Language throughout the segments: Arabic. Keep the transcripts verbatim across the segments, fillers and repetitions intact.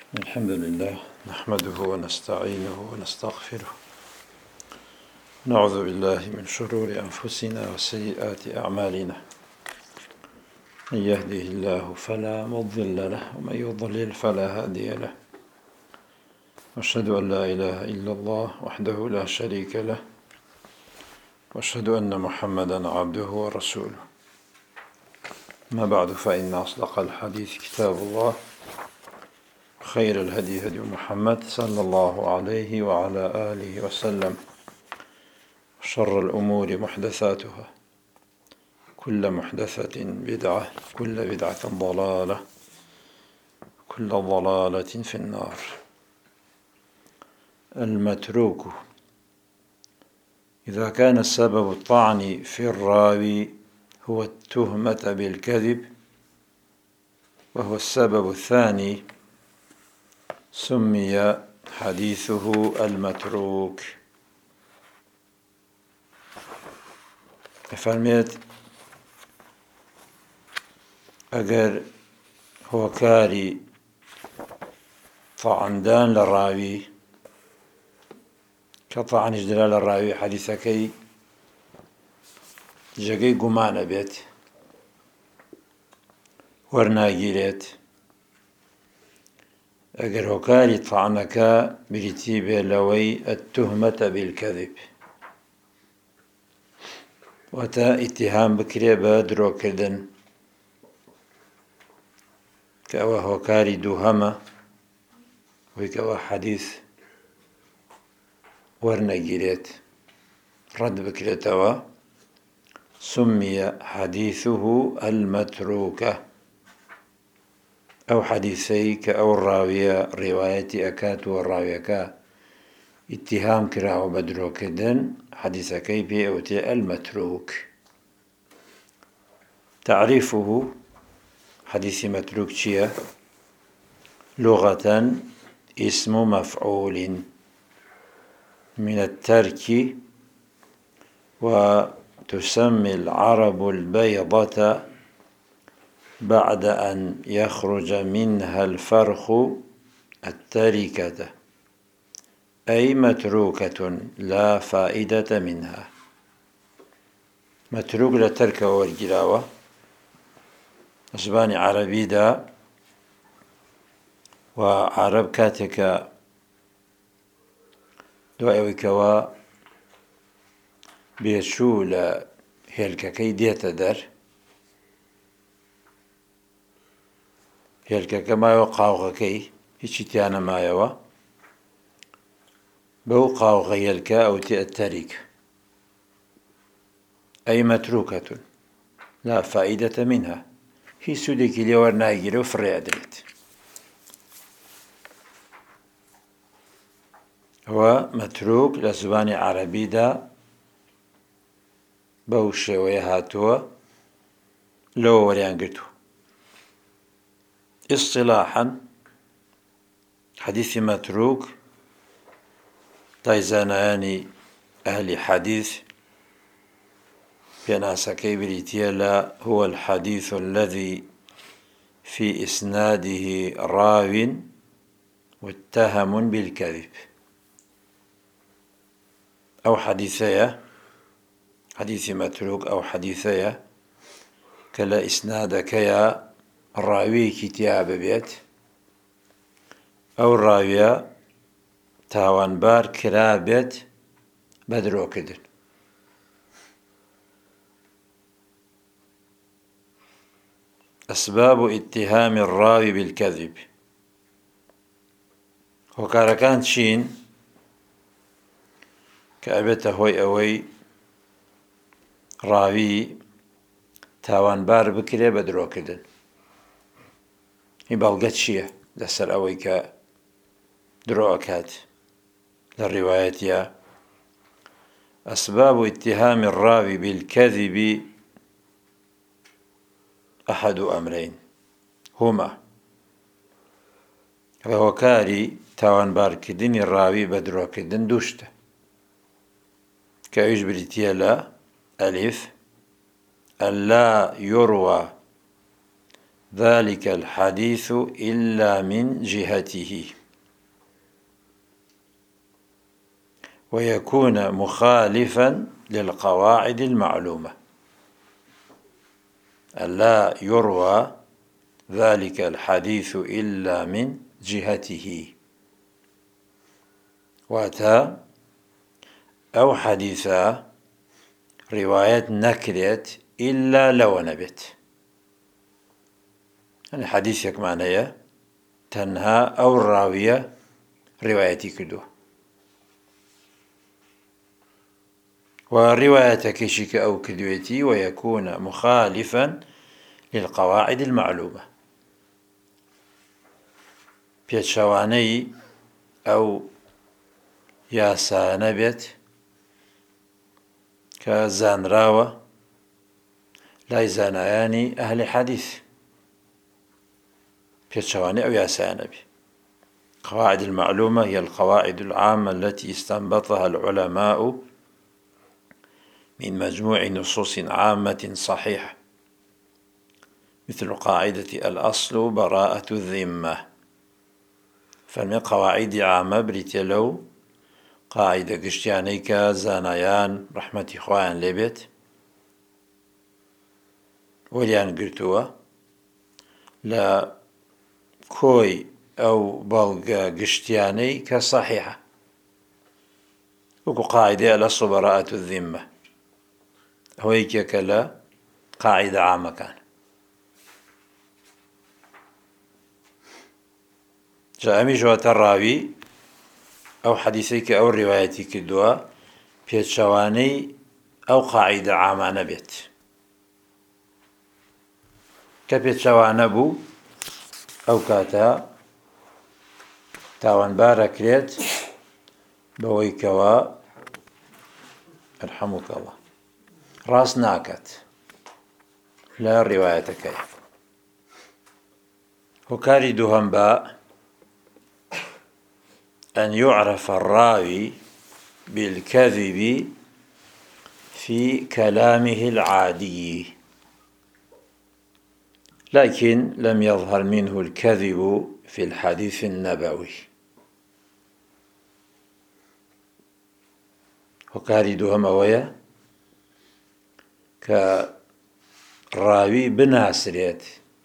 الحمد لله نحمده ونستعينه ونستغفره. نعوذ بالله من شرور أنفسنا وسيئات أعمالنا. من يهده الله فلا مضل له ومن يضلل فلا هادي له. أشهد أن لا إله إلا الله وحده لا شريك له، وأشهد أن محمدا عبده ورسوله. ما بعد، فإن أصدق الحديث كتاب الله، خير الهدي هدي محمد صلى الله عليه وعلى آله وسلم، شر الأمور محدثاتها، كل محدثة بدعة، كل بدعة ضلالة، كل ضلالة في النار. المتروك: إذا كان السبب الطعن في الراوي هو التهمة بالكذب وهو السبب الثاني، سمي حديثه المتروك. فرميت اگر هۆکاری طعندان لە ڕاوی کە طعنیش درا لە ڕاوی حەدیثەکەی جێگەی گومانە بێت، وەرناگیرێت. ئەگەر هۆکاری طعنەکە بریتی بێ لەوەی التهمة بالكذب، واتە ئیتیهام بکرێ بە درۆکردن، کە ئەوە هۆکاری دووهەمە، وەی کە ئەوە حەدیث وەرنەگیرێت، ڕەت بکرێتەوە. سمي حديثه المتروكة. ئەو حەدیثەی کە ئەو ڕاویە ڕێوایەتی ئەکات و ڕاویەکە ئیتیهام کراوە بە درۆکردن، حەدیثەکەی پێ ئەوتێ المتروك. تعريفه: حديث متروك چییە؟ لغة اسم مفعول من الترك، وتسمي العرب البيضة بعد أن يخرج منها الفرخ التركة، أي متروكة لا فائدة منها. متروك لترك والجلاوة زبانی عربیدا، و عرب کاتێکە دوای ئەوەی کەوە بێچوو لە هێلکەکەی دێتە دەر، هێلکەکە مایەوە قاوغەکەی هیچی تیا نەمایەوە، بەو قاوغە هێلکە ئەوتێ التەریک، ئەی مەتروکەة لا فائدة منها، هیچ سوودێکی لێ وەرناگیرێ و فڕێ ئەدرێت. ئەوە مەتروک لە زبانی عەرەبیدا بەو شێوەیە هاتووە، لەوە وەریان گرتووە. اصطلاحاً حەدیثی مەتروک لای زانایانی ئەهلی حەدیث پێناسەکەی بریتیە لە هو الحديث الذي في إسناده راو متهم بالكذب. أو حديثية حديث متروك أو حديثية كلا إسنادك يا راوي كتاب بيت، أو راوية تاوان بار كرابت بدرو كدن. أسباب اتهام الراوي بالكذب: هۆکارەکان چین کە ئەبێتە هۆی ئەوەی ڕاوی تاوانبار بکرێ بە درۆکردن؟ هی بەڵگە چییە لەسەر ئەوەی کە درۆ ئەکات لە ڕیوایەتیە؟ أسباب اتهام الراوي بالكذب أحد أمرين هما: هۆکاری تاوانبارکردنی ڕاوی بە درۆکردن دووشتە، کە ئەویش بریتیە لە ئەلیف: ألا يروى ذلك الحديث إلا من جهته، ويكون مخالفا للقواعد المعلومة ألا يروى ذلك الحديث إلا من جهته. واتا أو حديثا رواية نكرت إلا لو نبت، يعني حديثك معناه تنها أو الراوية روايتي كدو، وروايتك شك أو كدويتي، ويكون مخالفا للقواعد المعلومة بيتشواني أو ياسا نبت كزانراوة لا زانياني أهل حديث بيتشواني أو ياسا نبي. قواعد المعلومة هي القواعد العامة التي استنبطها العلماء من مجموع نصوص عامة صحيحة، مثل قاعدة الأصل براءة الذمة، فمن قواعد عامة بريتلو قاعدة قشتيانيك زانيان رحمة إخوان لبت وليان قرتوا لا كوي أو بلغ قشتياني كصحيحة، وكو قاعدة الأصل براءة الذمة هويك كلا قاعدة عامة كان. جاء جوات الراوي أو حديثيك أو روايتك الدواء بيتشواني أو قاعدة عامة نبت كبيتشوان بو أو كاتا تاوان باركريت بويكوا الحمك الله راس ناكت لا روايتك وكاري دوهم باء أن يعرف الراوي بالكذب في كلامه العادي، لكن لم يظهر منه الكذب في الحديث النبوي. وكاري دوهم أويا كراوي بناسريت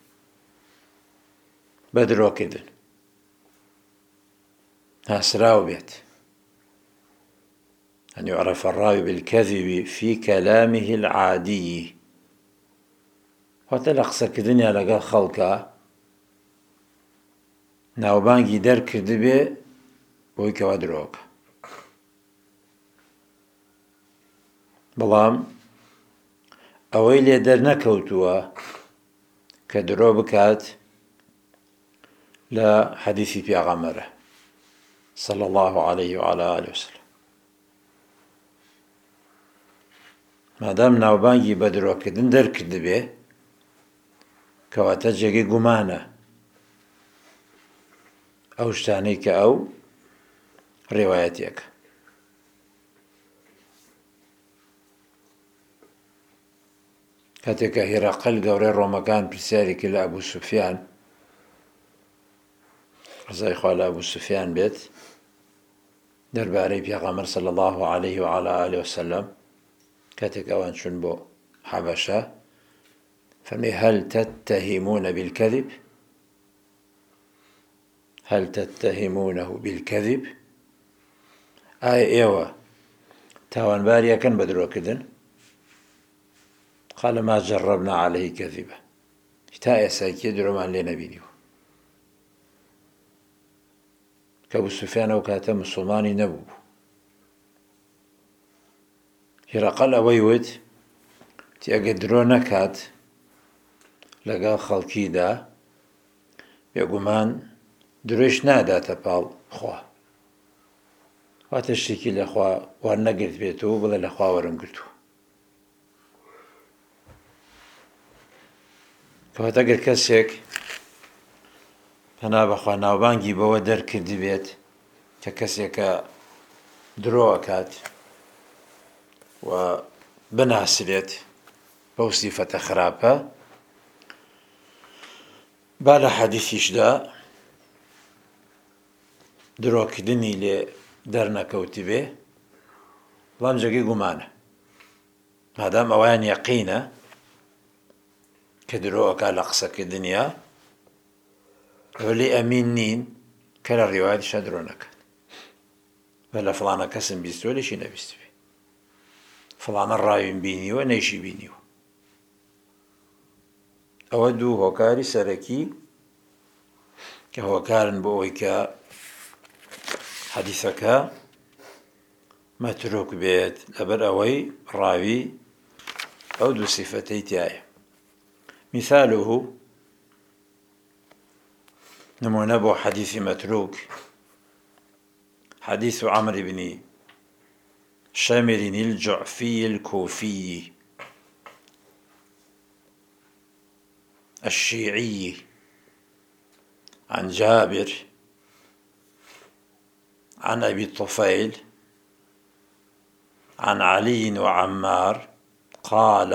بدرو كدن ناسراو بيت، أن يعرف الراوي بالكذب في كلامه العادي، وتلقص كدنيا لقى خلقا ناوبانجي در كردبي بويكا ودروك، بلام أوي لي در نكوتوا كدرو بكات لا حديثي في غمره صلى الله عليه وعلى آله وسلم. مادام ناوبانگی بەدرۆکردن دەرکرد بێ کەواتە جێگەی گومانە ئەو شتانەی کە ئەو ڕێوایەتێکە. کاتێککە هێراقەل گەورەی ڕۆمەکان پرسیاری کرد لە ئەبوو سوفیان، ڕزای خوا لە ئەبوو سوفیان بێت، دەربارەی پێغەمبەر صلی الله عليه وعلى آله وسلم، كاتك أوان شنبو حبشة، فمي هل تتهمون بالكذب؟ هل تتهمونه بالكذب؟ آي إيوة تاوان باريا كان بدرو كدن، قال ما جربنا عليه كذبة، تا يساكي درو من لنا بينيو. كابو سفيان وكاتا مسلماني نبو هێراقەل ئەوەی وت تی ئەگە درۆ نەکات لەگەڵ خەڵکیدا بێگومان درۆیش ناداتە پاڵ خوا، واتە شتێکی لە خوا وەرنەگرت بێتەوە بڵێ لە خوا وەرم گرتووە. کەواتە ئەگەر کەسێک پەنا بەخوا ناوبانگی بەوە دەرکردی بێت کە کەسێکە درۆ ئەکات و بناسرێت بەو سیفەتە خراپە، با لە حەدیثیشدا درۆکردنی لێ دەرنەکەوتی بێ، بەڵام جێگەی گومانە، مادام ئەویان یەقینە کە درۆەکە لە قسەکردنیا، ئەوە لێ ئەمین نین کە لە ڕیوایەتیشا درۆ نەکات، بە لە فڵانە کەسم بیستوە لێشی نەبیستوێ، فڵانە ڕاویم بینیوە نەیشی بینیوە. ئەوە دوو هۆکاری سەرەکی کە هۆکارن بۆ ئەوەی کە حەدیثەکە مەتروک بێت، لەبەر ئەوەی ڕاوی ئەو دوو سیفەتەی تایە. مثاله نمونە بۆ حەدیثی مەتروک حديث عمرو بن شامر الجعفي الكوفي الشيعي عن جابر عن أبي الطفيل عن علي وعمار قال: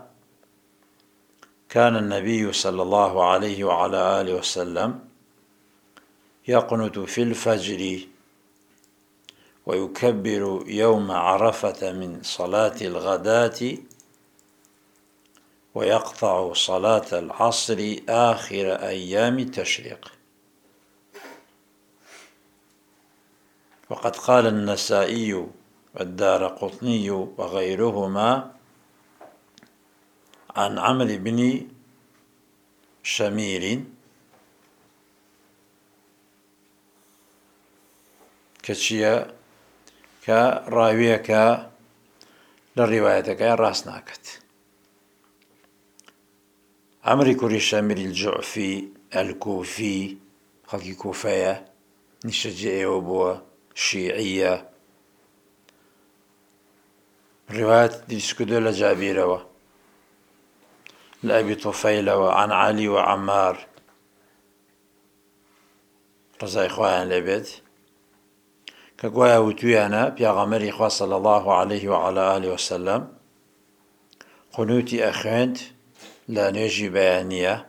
كان النبي صلى الله عليه وعلى آله وسلم يقنت في الفجر ويكبر يوم عرفة من صلاة الغداة ويقطع صلاة العصر آخر أيام التشريق. وقد قال النسائي والدارقطني وغيرهما عن عمرو بن شمير كتشيا كراويك للروايتك راس ناكت. عمرو كوري شامر الجعفي الكوفي خلقي كوفية نشجع وبوا شيعية روايات ديسكدو لجابيرة لأبي طفيل وعن علي وعمار رضا إخوان لبيت كقوايا وتويانا بيغمري إخوة صلى الله عليه وعلى آله وسلم قنوتي أخوانت لا نجي بيانية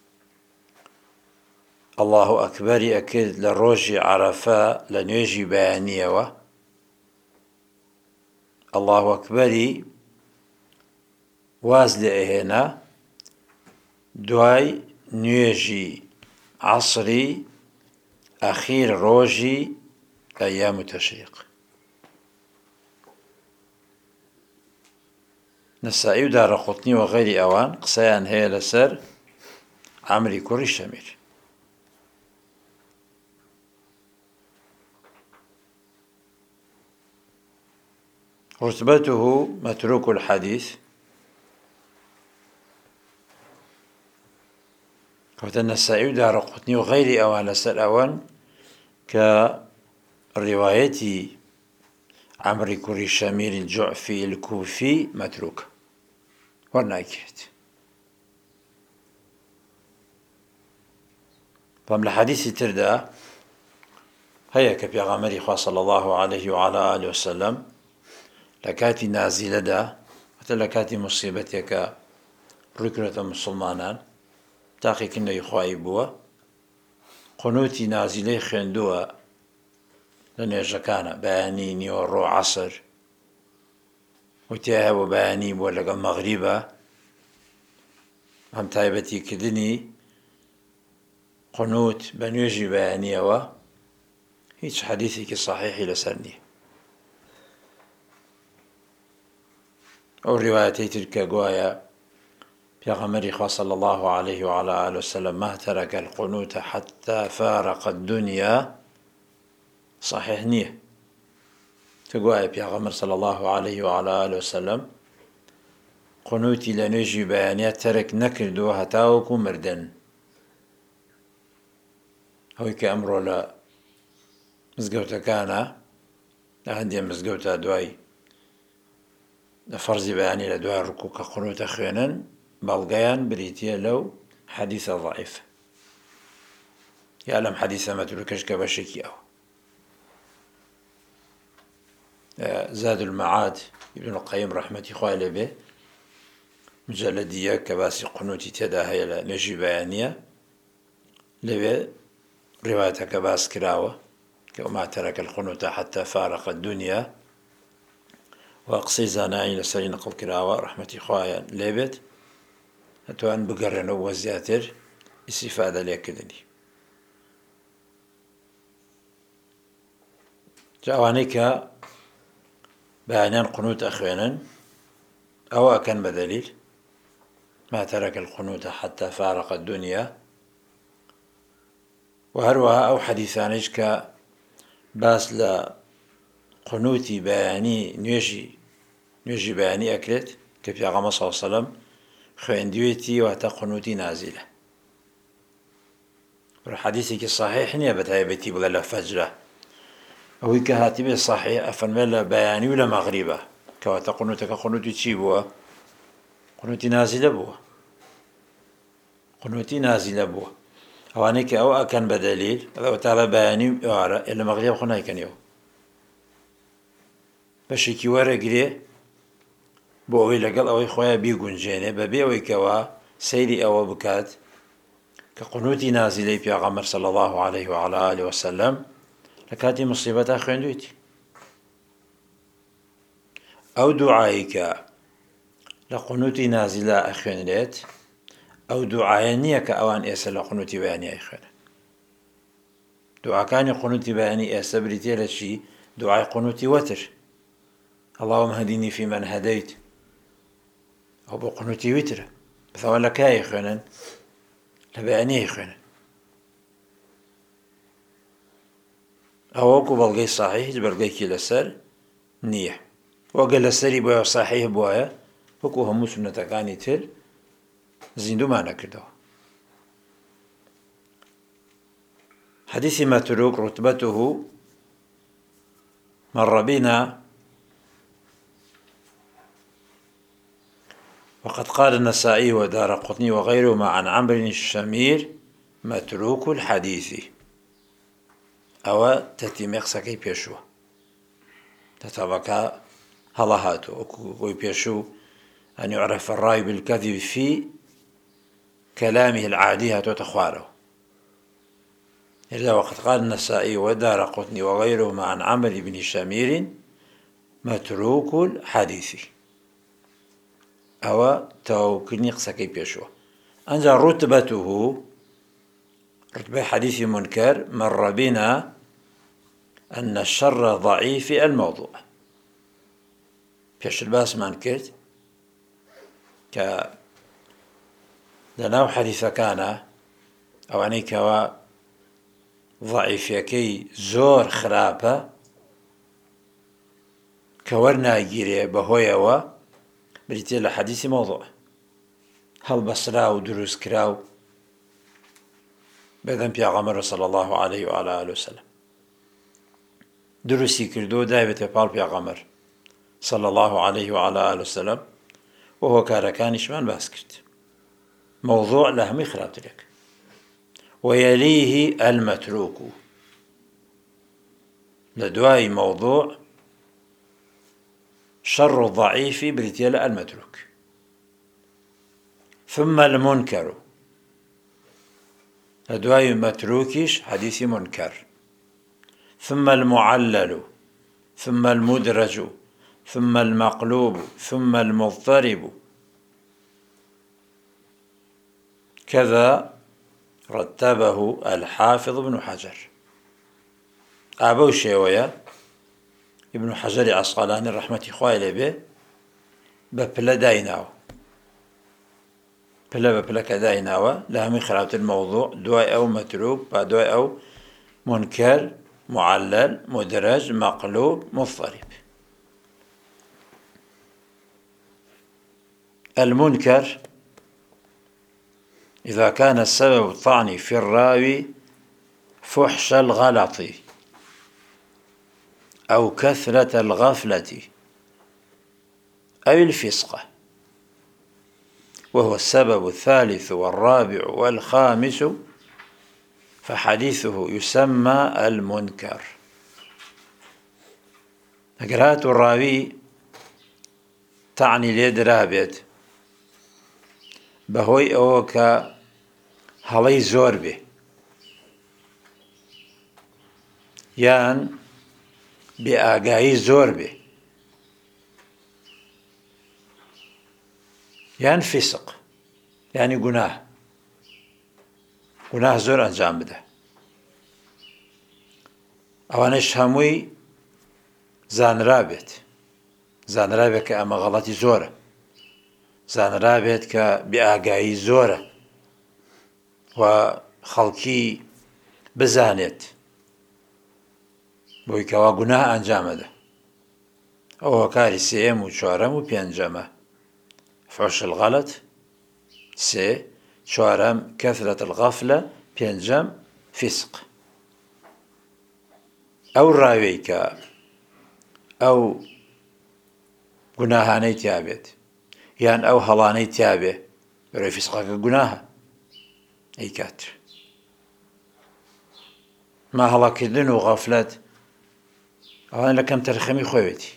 الله أكبر أكيد لروجي عرفاء لنجي بيانية و الله أكبر واز لأهنا دواي نيجي عصري أخير روجي أيام التشريق. نسائي ودارقطني وغير أوان قسيان هي لسر عمرو كوري شامر. رتبته متروك الحديث. كوت النسائي ودارقطني وغير أوان لسر أوان كرواية عمرو كوري شامر الجعفي الكوفي متروك ورناكيت. فمن الحديث تردى هيا كبيغامري خواه صلى الله عليه وعلى آله وسلم لكاتي نازلة دا حتى لكاتي مصيبتك ركنة مسلمانان تاقي كنا يخواهي بوا قنوتي نازلة خندوة لنيجكانا بياني نيو رو عصر وتيها وبياني بولغا مغربة هم تايبتي كدني قنوت بنيجي بيانية و هيج حديثك صحيح لسرني أو روايتي تلك قوايا بيغمري خواه صلى الله عليه وعلى آله وسلم ما ترك القنوت حتى فارق الدنيا صحيح نيه تقوايا بيغمر صلى الله عليه وعلى آله وسلم قنوتي لنجي بيانيات ترك نكردو هتاوكو مردن هوي كأمرو لا مزقوتا كان عندي مزقوتا دواي فرض بياني لدواء ركوك قنوت خوينا بلغيان بريتيا لو حديثة ضعيف يعلم حديثة ما تلوكش كبشكي أو زاد المعاد ابن القيم رحمة خوالي به مجلدية كباسي قنوتي تدا هي نجي بيانية لوي روايتك باس كراوة وما ترك القنوت حتى فارق الدنيا وأقصي زاناي لسري نقل كراوة رحمتي خوايا ليبت هتوان بقرنو وزياتر استفادة ليكدني جاوانيك بعنان قنوت أخوانا أو كان بدليل ما ترك القنوت حتى فارق الدنيا وهروها أو حديثانيش ك باس لا قنوتي بياني نيجي نيجي بياني أكلت كفي عغم صلى الله عليه وسلم خواندويتي واتا قنوتي نازلة والحديثي صحيح نيابت هاي بيتي بغلا فجرة أو كهاتي صحيح أفرمل بياني ولا مغربة كواتا قنوتك قنوتي تشيبوا قنوتي نازلة بوا قنوتي نازلة بوا أوانيك أو أكن بدليل أو تعالى بياني وعرى إلا مغرب خناي كان يو بشكي ورقري بۆ ئەوەی لەگەڵ ئەوەی خۆیان بیگونجێنێ بەبێ ئەوەی کەوا سەیری ئەوە بکات کە قونوتی نازیلەی پێغەمبەر صلی الله عليه وعلى آله وسلم لە کاتی مصیبەتا خوێندوویتی ئەو دوعایی کە لە قونوتی نازیلە ئەخوێنرێت ئەو دوعایە نییە کە ئەوان ئێستا لە قونوتی بەیانی ئەیخوێنن دوعاکانی قونوتی بەیانی ئێستا بریتێ لە چی؟ دوعای قونوتی وەتر اللهم هديني فيمن هديت أو بقنوتي وتر بثوا لك يا إخوانا لبعني إخوانا أو أكو بلغي صحيح بلغي كي لسر نيح وقال لسري بويا صحيح بويا وكو همو سنة كاني تر زيندو ما نكردو حديث متروك رتبته مر بنا وقد قال النسائي ودارقطني وغيرهما عن عمرو الشمير متروك الحديث أو تتميقسكي بيشو تتبقى هلاهاتو وكوي بيشو أن يعرف الراي بالكذب في كلامه العادي هاتو تخواره إلا وقد قال النسائي ودارقطني وغيرهما عن عمرو بن شمير متروك الحديث أو توكني قسكي بيشو أنزل رتبته رتبة حديث منكر مر بنا أن الشر ضعيف الموضوع بيش الباس منكرت ك لناو حديث كان أو عنيك ضعيف يكي زور خرابة كورنا يجيري بهوية بريتي لحديث موضوع هل بصراو دروس كراو بذن بيغمر صلى الله عليه وعلى آله وسلم دروسي كردو دايبت بال بيغمر صلى الله عليه وعلى آله وسلم وهو كاركانش من باسكت موضوع لهم خرابت لك ويليه المتروك لدواي موضوع شر الضعيف بريتيل المتروك ثم المنكر لدواي متروكش حديث منكر ثم المعلل ثم المدرج ثم المقلوب ثم المضطرب كذا رتبه الحافظ ابن حجر أبو شيوية ابن حجر عسقلاني رحمة خوالي به ببلا دايناو بلا ببلا كدايناو لها من خرابة الموضوع دواء أو متروك دواء أو منكر معلل مدرج مقلوب مضطرب المنكر إذا كان السبب الطعن في الراوي فحش الغلط أو كثرة الغفلة أو الفسقة وهو السبب الثالث والرابع والخامس فحديثه يسمى المنكر قراءة الراوي تعني ليد رابط بهوي أوكا هلي زور به یان بێئاگایی زۆر بێ، یان فیسق یانی گوناه گوناه زۆر ئەنجام بدە. ئەوانەش هەمووی زانرابێت زانرابێت کە ئەمە غەڵەتی زۆرە، زانرابێت کە بێئاگایی زۆرە و خەڵکی بزانێت بۆی کەوا گوناه ئەنجامەدە. ئەوە کاری سێیەم و چوارەم و پێنجەمە. فحش الغەلەت سێ، چوارەم کەثرەت الغەفلە، پێنجەم فیسق. ئەو ڕاوێی کە ئەو گوناهانەی تیابێت یان ئەو هەڵانەی تیابێ بەڕێ فیسقەکە گوناهە ئەی کاتر. ما هەڵاکردن و غەفلەت ئەوان لە کەم تەرخەمی خۆیەتی،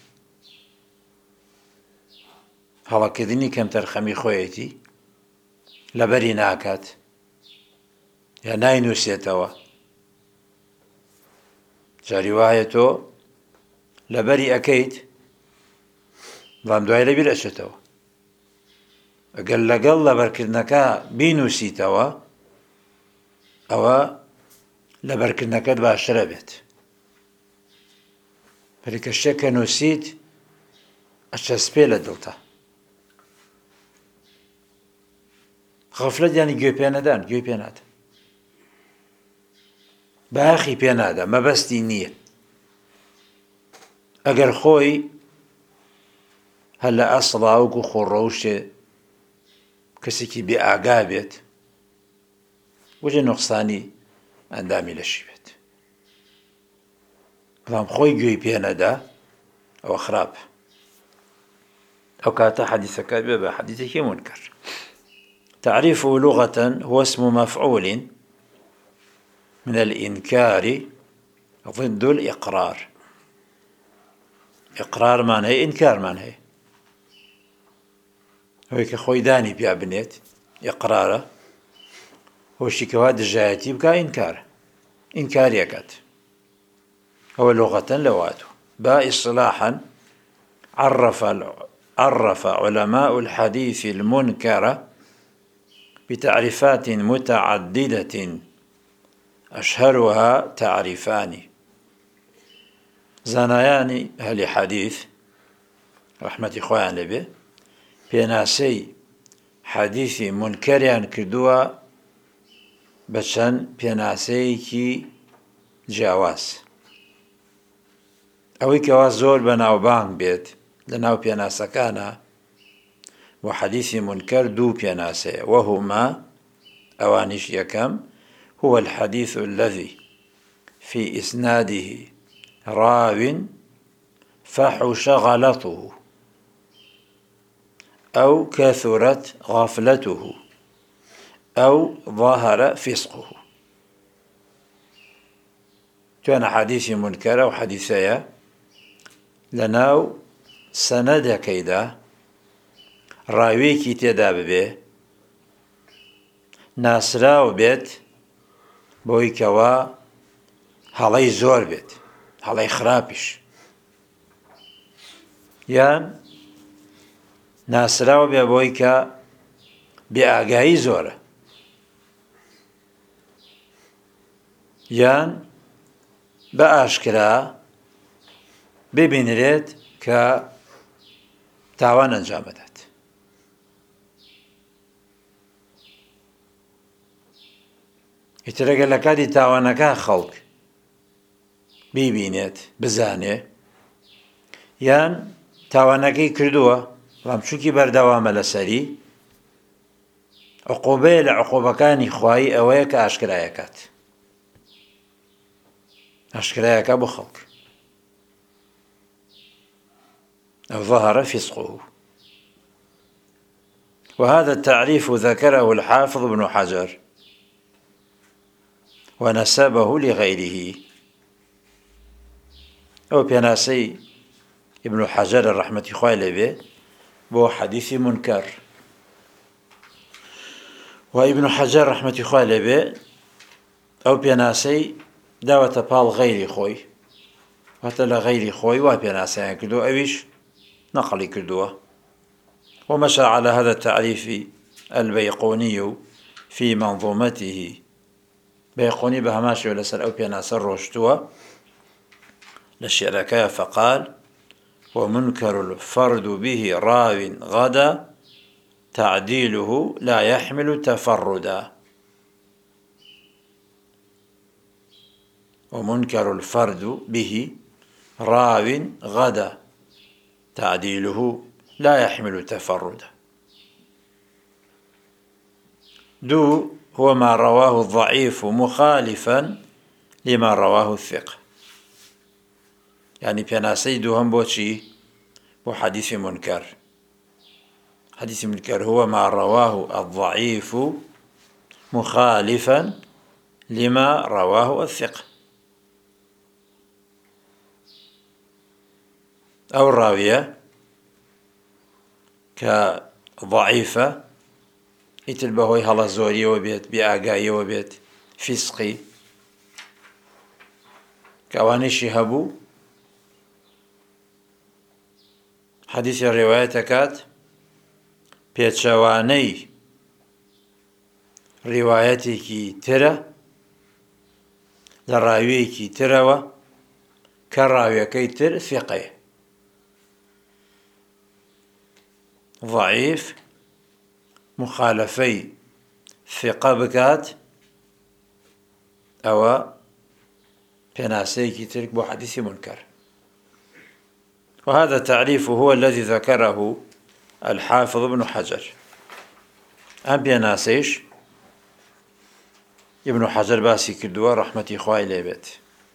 هەڵاکردنی کەم تەرخەمی خۆیەتی لەبەری ناکات یا ناینووسێتەوە. جاری وایە تۆ لەبەری ئەەکەیت بەڵام دوای لەبیر ئەچێتەوە. ئەگەر لەگەڵ لەبەرکردنەکە بینووسیتەوە ئەوە لەبەرکردنەکەت باشترە بێت. پێکە شتێک کە نووسیت ئەچەسپێ لە دڵتە. غەفلەت یانی گوێ پێ نەدان، گوێ پێ نادە، باخی پێ نادە، مەبەستی نییە. ئەگەر خۆی هەر لە ئەسڵا وەکو خۆڕەوشێ کەسێکی بێ ئاگا بێت وجه نوقسانی ئەندامی لەشی بێت، بەڵام خۆی گوێی پێ نەدا ئەوە خراپە. ئەو کاتە حەدیثەکە بێ بە حەدیثێکی منکەر. تعريفه لغة هو اسم مفعول من الإنكار ضد الإقرار. إقرار معناه إنكار معناه، هو كخوي داني بيا بنيت إقراره هو شكوى دجايتي بكا إنكار إنكار يكات. هو لغة لواته. با إصلاحا عرف عرف علماء الحديث المنكر بتعريفات متعددة أشهرها تعريفان. زانایانی ئەهلی حەدیث ڕەحمەتی خۆیان لێبێ پێناسەی حەدیثی منکەریان کردووە بە چەند پێناسەیەکی جیاواز. ئەوەی کەوا زۆر بەناوبانگ بێت لە ناو پێناسەکانە و حەدیثی منکەر دوو پێناسەیە، وهما ئەوانیش یەکەم هو الحديث الذي في إسناده راو فحش غلطه أو كثرت غفلته أو ظهر فسقه. كان حديث منكر أو حديثية لناو سند كيدا راويكي تيدا ببي ناسراو بيت بۆی کەوا هەڵەی زۆر بێت، هەڵەی خراپیش، یان ناسراوە بێ بۆی کە بێئاگایی زۆرە، یان بە ئاشکرا ببینرێت کە تاوان ئەنجام بدات. ئیترەگە لە کاتی تاوانەکە خەڵک بیبینێت بزانێ یان تاوانەکەی کردووە بەڵام چونکی بەردەوامە لەسەری، عقوبەیە لە عقوبەکانی خوای ئەوەیە کە ئاشکرایەکات ئاشکرایەکە بۆ خەڵک. أو ظهر فسقه. وهذا التعريف ذكره الحافظ ابن حجر ونسبه لغيره. أو بيناسي ابن حجر الرحمة خوالي به بو حديث منكر، وابن حجر رحمة خوالي به أو بيناسي داوەتە پاڵ غەیری خۆی هەتە لە غەیری خۆی وا پێناسیان کردو ئەویش نەقڵی کردووە. ومشى على هذا التعريف البيقوني في منظومته بيقوني بهماشي ولا سر أو بيناسر روشتوا للشركاء فقال ومنكر الفرد به راو غدا تعديله لا يحمل تفردا. ومنكر الفرد به راو غدا تعديله لا يحمل تفردا. دو هو ما رواه الضعيف مخالفا لما رواه الثقة. يعني بيناسي دوهم بوشي بو حديث منكر. حديث منكر هو ما رواه الضعيف مخالفا لما رواه الثقة. أو الراوية كضعيفة يتلبهوي هلا زوري وبيت بأقاي وبيت فسقي كوانيشي هبو حديث الرواية كات بيتشواني روايتك ترى لراويك ترى كراويكي تر ثقي ضعيف مخالفي ثقة بكات أو بناسيكي ترك بو حديث منكر. وهذا التعريف هو الذي ذكره الحافظ ابن حجر. أم بناسيش ابن حجر باسي كردوا رحمة إخوائي ليبت.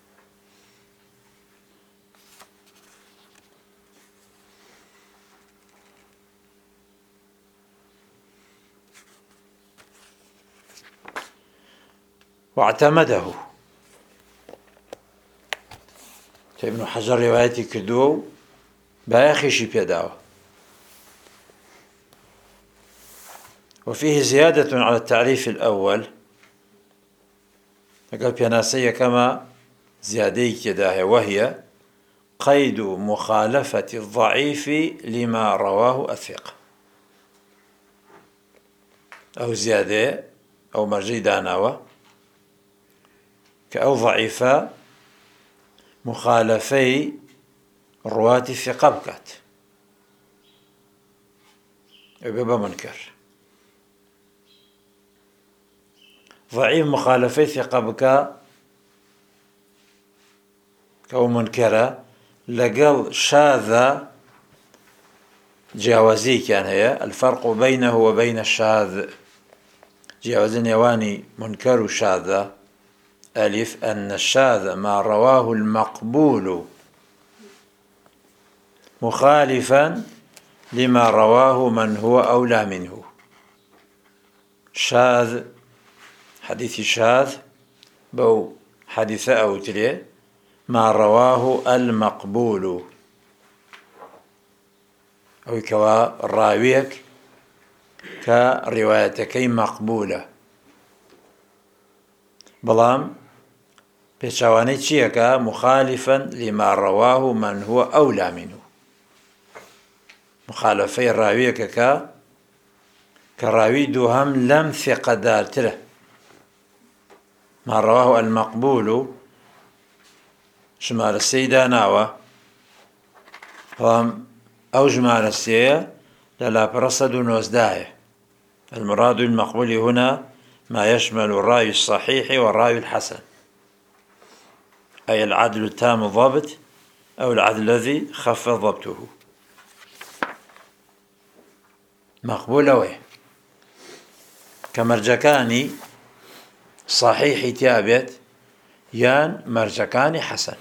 واعتمده ابن حجر روايتي كردو باخشي بيداوه. وفيه زيادة على التعريف الأول قال بيناسية كما زيادة كداه وهي قيد مخالفة الضعيف لما رواه الثقة. أو زيادة أو مرجي داناوة كأو ضعيفة مخالفي رواة الثقة بكات يبقى منكر. ضعيف مخالفي ثقة بكا كأو منكرة لقل شاذ جاوزي كان هي الفرق بينه وبين الشاذ جاوزين يواني منكر شاذ ألف أن الشاذ ما رواه المقبول مخالفا لما رواه من هو أولى منه. شاذ حديث شاذ بو حديث أوتري ما رواه المقبول أو كوا راويك كروايتكي مقبولة بلام بيشواني تشيكا مخالفا لما رواه من هو أولى منه. مخالفي الراويك كا كراوي دوهم لم ثقة دارتره ما رواه المقبول شمال السيدة ناوة هم أو جمال السيدة للا برصد نوزداية. المراد المقبول هنا ما يشمل الراوي الصحيح والراوي الحسن أي العدل التام الضبط أو العدل الذي خف ضبطه. مقبول ويه كمرجكاني صحيح تابت يان مرجكاني حسن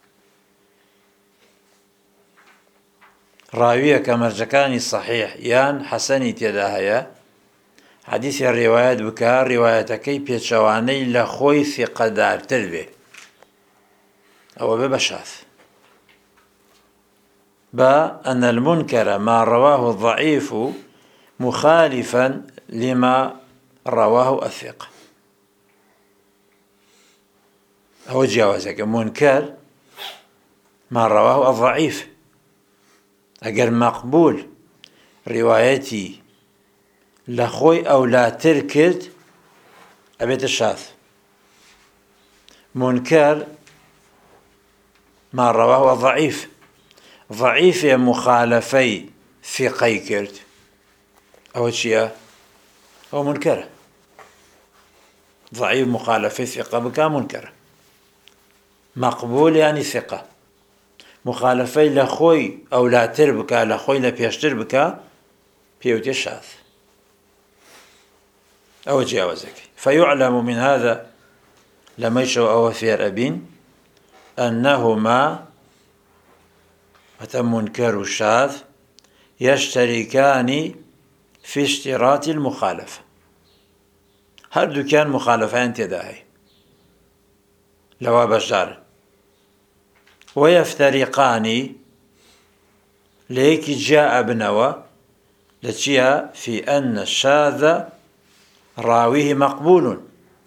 راوية كمرجكاني صحيح يان حسني تداهيا. حديث الروايات بكار روايتكي بيتشواني لخوي ثقة دار تلبي أو ببشاث با أن المنكر ما رواه الضعيف مخالفا لما رواه الثقة أو جیاوازەکە منکر ما رواه الضعيف. ئەگەر مەقبول ڕیوایەتی لە خۆی ئەولاتر کرد ئەبێتە شاذ. منکر ما رواه الضعيف، ضعیفێ مخالفەی ثقەی کرد، ئەوە چییە؟ ئەو منکەرە. ضعیف مخالفەی ثقە بکە منکەرە. مەقبول یانی ثقە مخالفەی لە خۆی ئەولاتر بکە، لە خۆی لە پێشتر بکە، پێوتێ شاذ. ئەوە جیاوازەکەی. فيعلم من هذا لەمەیشەوە ئەوە فێر ئەبین أنهما متى منكر والشاذ يشتركان في اشتراط المخالفة. هردو كان مخالفان تداهي لوا بشار، ويفترقان ليك جاء بنوا لتشيها في أن الشاذ راويه مقبول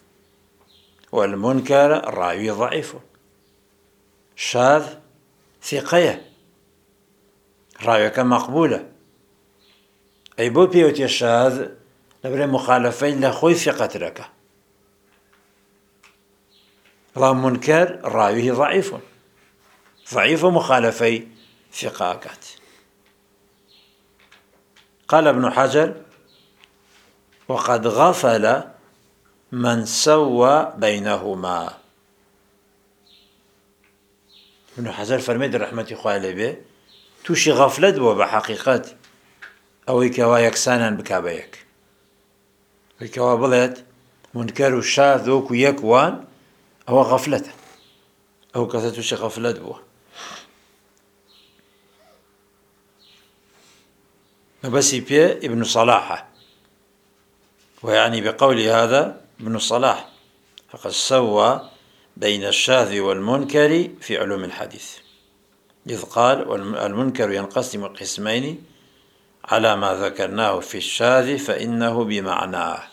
والمنكر راوي ضعيف. شاذ ثقية راويك مقبولة، أي بو بيوتي الشاذ لبري مخالفين لخوي ثقة لك. را منكر راويه ضعيف، ضعيف مخالفي ثقاكات. قال ابن حجر: وقد غفل من سوى بينهما. ابن حجر فرميد رحمة خوالي به توشي غفلت بو بحقيقة أو كوا يكسانا بكابيك، كوا بلت منكر الشاذ وكو يكوان أو غفلته أو كذا توشي غفلت بو. بس بيه ابن صلاح، ويعني بقول هذا ابن صلاح فقد سوى بين الشاذ والمنكر في علوم الحديث، إذ قال: والمنكر ينقسم قسمين على ما ذكرناه في الشاذ فإنه بمعناه.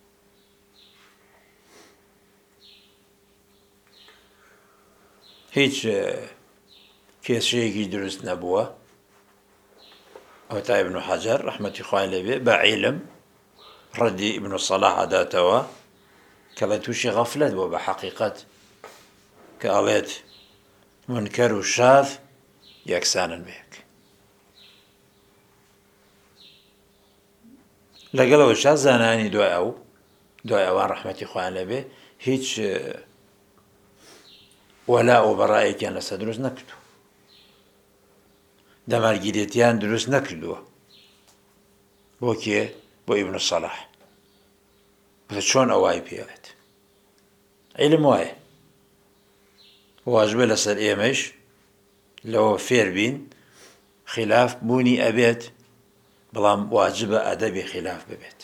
هيج كيشيكي درست نبوة أو تا ابن حجر رحمة الله عليه بعلم ردي ابن الصلاح عداتوا كذا توشي غفلت وبحقيقة كاليت منكر الشاذ يكسانا بك لقلوا الشاذ زاناني دعاء دعاء رحمة الله عليه هيج ولاء برائي كان لسدرس نكتو دمار جيدتيان دروس نكردوه بو كي بو ابن الصلاح. بس شون أواي بيالت علم واي واجب لسر إيمش لو فير بين خلاف بوني أبيت بلام واجب أدبي خلاف ببيت.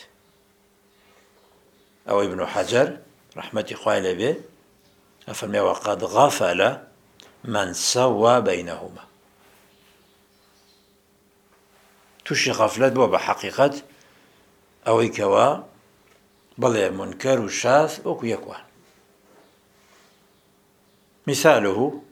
أو ابن حجر رحمة الله به أفرمي: وقد غفل من سوى بينهما. توشي غفلت بو بحقيقة أو كوا بل منكر الشاذ وكو يكوان. مثاله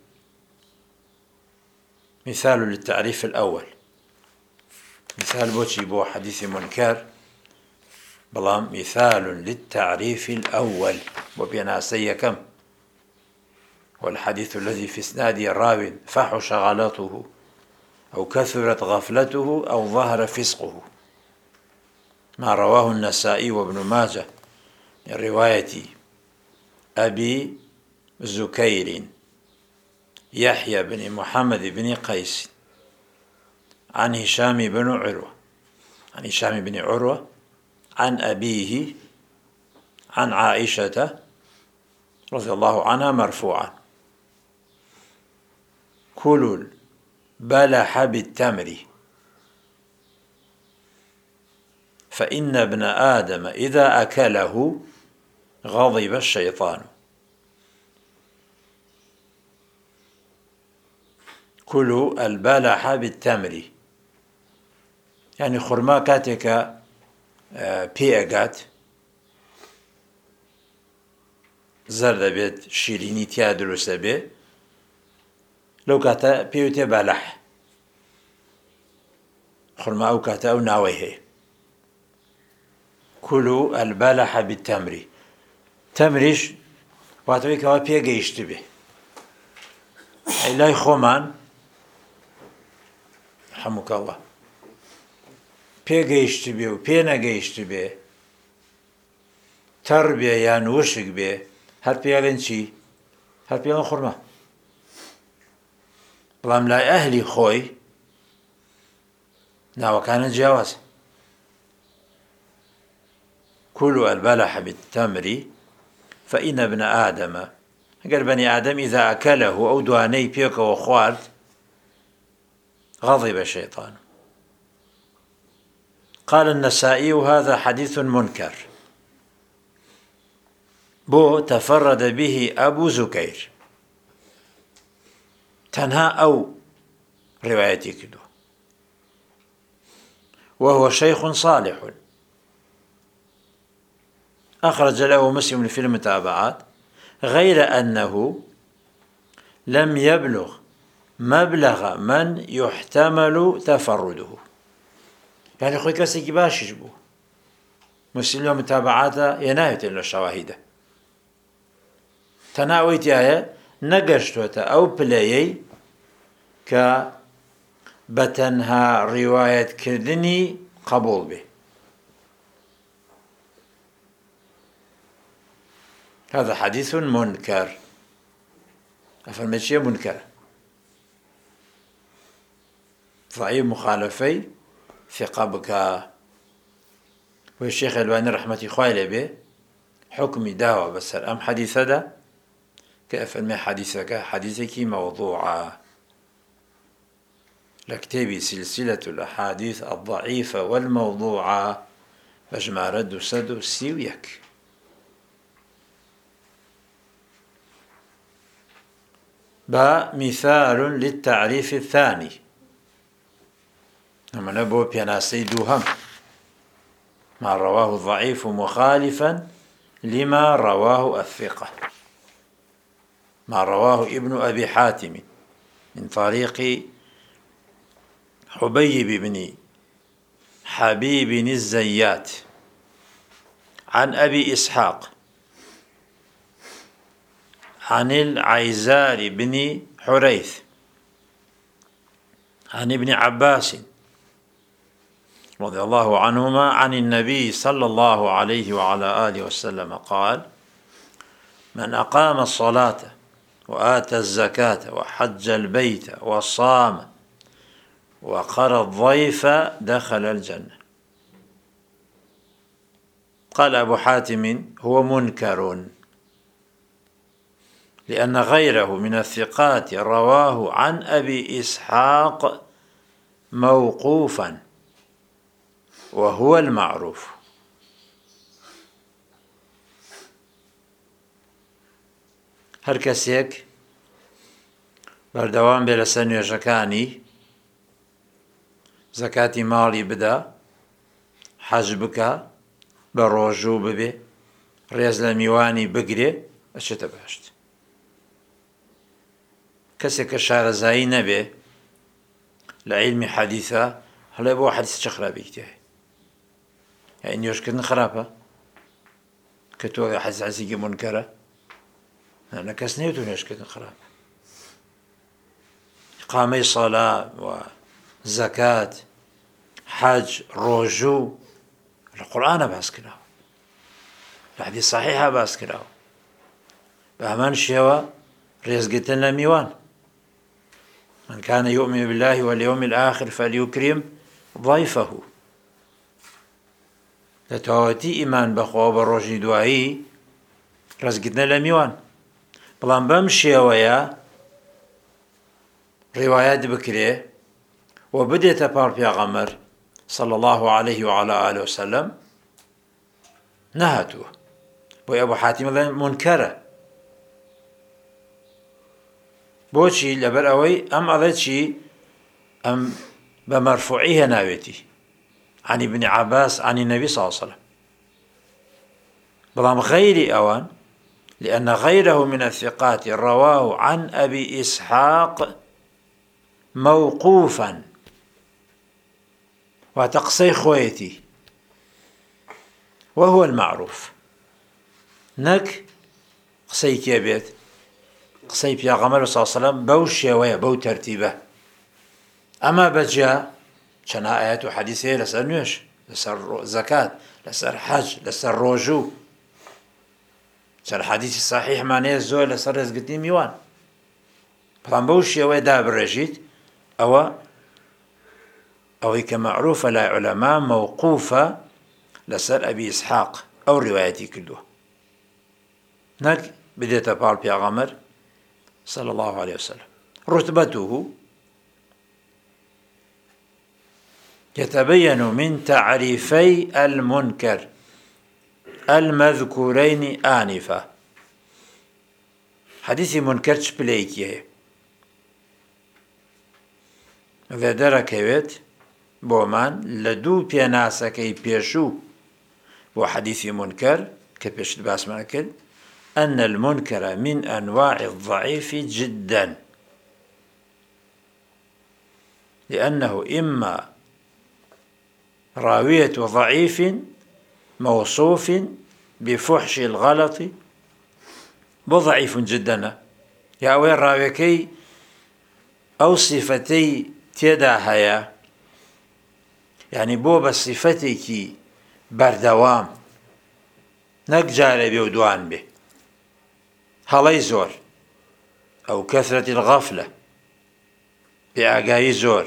مثال للتعريف الأول، مثال بوشي بو حديث منكر بلام مثال للتعريف الأول وبينا سيكم. والحديث الذي في اسناد راو فحش غلطه أو كثرت غفلته أو ظهر فسقه، ما رواه النسائي وابن ماجه من رواية أبي زكير يحيى بن محمد بن قيس عن هشام بن عروة عن هشام بن عروة عن أبيه عن عائشة رضي الله عنها مرفوعا: كلوا البلح بالتمر فإن ابن آدم إذا أكله غضب الشيطان. كلوا البلح بالتمر يعني خرما كاتك بيئقات زەر دەبێت شیرینی تیا دروستە بێ لەو کاتە پێوتێ بەلەح خورما ئەو کاتە ئەو ناوەی هەیە کولو ئەلبەلەحە بالتەمری تەمریش واتەوەی کەوا پێگەیشت بێ لای خۆمان حەمووکەڵڵا پێگەیشت بێ و پێ نەگەیشت بێ تەڕ بێ یان وشک بێ هەر پێڵێن چی؟ هەر پێڵێن خورما بەڵام لای ئەهلی خۆی ناوەکانە جیاوازە كلوا البلح بالتمر فإن ابن آدم قال بني آدم إذا أكله أو دواني بيك وخوارد غضب الشيطان قال النسائي هذا حديث منكر بو تفرد به أبو زكير تنها أو روايتي كدو وهو شيخ صالح أخرج له مسلم في المتابعات غير أنه لم يبلغ مبلغ من يحتمل تفرده يعني خوي كسي باش يجبو مسلم متابعاته ينايت إلا الشواهد تناويت آية نقشتوتا أو بلايي ك بتنها رواية كردني قبول به هذا حديث منكر أفرمتشي منكر ضعيف مخالفي ثقة بك والشيخ الباني رحمة خوالي به حكم داوى بس أم حديث هذا كأفرمي حديثك حديثك موضوعة لكتابي سلسلة الأحاديث الضعيفة والموضوعة بجمع رد سد سيويك بمثال للتعريف الثاني لما نبو بيناسي دوهم ما رواه الضعيف مخالفا لما رواه الثقة ما رواه ابن أبي حاتم من طريق حبيب بن حبيب الزيات عن أبي إسحاق عن العيزار بن حريث عن ابن عباس رضي الله عنهما عن النبي صلى الله عليه وعلى آله وسلم قال من أقام الصلاة وآتى الزكاة وحج البيت وصام وقرى الضيف دخل الجنة. قال أبو حاتم هو منكر لأن غيره من الثقات رواه عن أبي إسحاق موقوفا وهو المعروف. هر کەسێک بەردەوام بێ لەسەر نوێژەکانی زەکاتی ماڵی بدە حەج بکە بە ڕۆژوو ببێ ڕێز لە میوانی بگرێ ئەچێتە باشت. کەسێک کە شارەزایی نەبێ لە عیلمی حەدیثە هەڵێ بۆ حەدیث چ خراپێکی هەیە یعنی نوێژکردن خراپە کە تۆ حەدیثێکی منکەرە لأن كاس نيوتو نشكت خراب إقامة صلاة وزكاة حج روجو القرآن باس كراو الحديث صحيحة باس كراو بأمان شيوا رزقتنا لميوان من كان يؤمن بالله واليوم الآخر فليكرم ضيفه لتواتي إيمان بخوا بروجي دعائي رزقتنا لميوان بەڵام بەم شێوەیە ڕیوایەت بکرێ و بدێتە پاڵ پێغەمبەر صلى الله عليه وعلى آله وسلم نەهاتووە بۆی ئەبوو حاتیم دەڵێن منکەرە. بۆچی؟ لەبەر ئەوەی ئەم ئەڵێ چی ئەم بە مەرفوعی هێناوێتی عن ابن عباس عن النبي صلى الله عليه وسلم، بەڵام غەیری ئەوان لأن غيره من الثقات رواه عن أبي إسحاق موقوفا وتقصي خويتي وهو المعروف. نك قصي كيبيت قصي بيغمر صلى الله عليه وسلم بو شوية بو ترتيبه. أما بجاء كان آيات وحديثه لسر نوش لسر زكاة لسر حج لسر روجو سر حديث الصحيح معناه زوي لسر رزقتي ميوان بلان بو شوية داب الرجيت أو أو كمعروف لا علماء موقوفة لسر أبي إسحاق أو روايتي كلها. نك بديت بال بيغمر صلى الله عليه وسلم رتبته يتبين من تعريفي المنكر المذكورين آنفا. حديث منكر شبليكيه إذا دركويت بومان لدو بيناسكي بيشو بو حديث منكر كبيش باس منكر أن المنكر من أنواع الضعيف جدا، لأنه إما راوية ضعيف موصوف بفحش الغلط بضعيف جدا، يا وين راويكي أو صفتي تيدا هيا يعني بو بصفتك بردوام نكجار بيودوان به هلاي زور أو كثرة الغفلة بأعقاي زور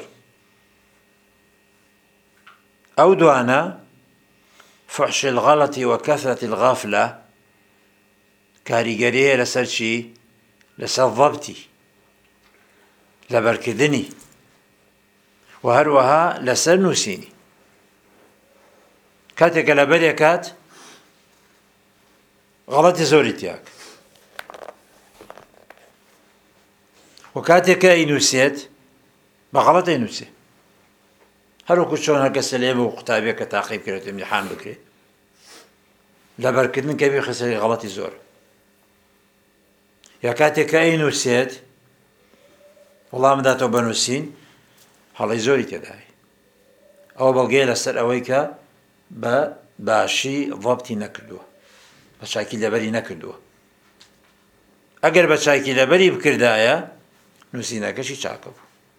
أو دوانا فحش الغلط وكثرة الغفلة كاريجريه لسر شي لسر ضبطي لبركدني وهروها لسر نوسيني كاتك لبريا كات غلط زوريتياك وكاتك إنوسيت بغلط إنوسي هلو كشون هكا سليم وقتابيك تعقيب كريت امتحان بكري لبركدن كبير خسري غلطي زور يا كاتك إنوسيت والله من داتو بنوسين هلا زوري تداي أو بلغي لسر أويكا باشي ضبطي نكردوه بشاكي لبري نكردوه أجر بشاكي لبري بكردايا نوسينا كشي شاكبو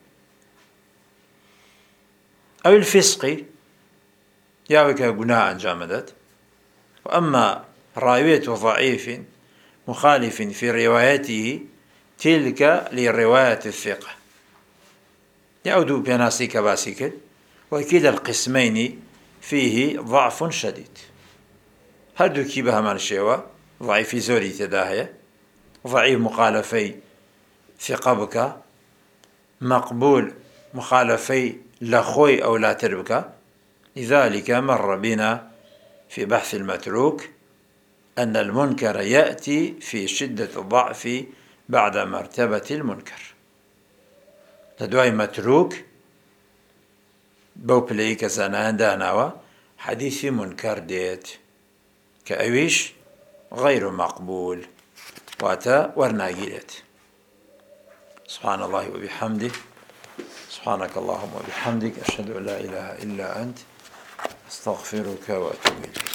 أو الفسقي ياويك قناع أنجامدت. وأما راوية ضعيف مخالف في روايته تلك لرواية الثقة يعود بناسيك باسيك وكلا القسمين فيه ضعف شديد. هردو كي بها من الشيوى ضعيف زوري تداهية ضعيف مخالفي ثقة بك مقبول مخالفي لخوي أو لا تربك. لذلك مر بنا في بحث المتروك أن المنكر يأتي في شدة الضعف بعد مرتبة المنكر. لدواي متروك بوبليك زنان داناوا حديث منكر ديت كأويش غير مقبول واتا ورناقيلت. سبحان الله وبحمده سبحانك اللهم وبحمدك أشهد أن لا إله إلا أنت أستغفرك وأتوب إليك.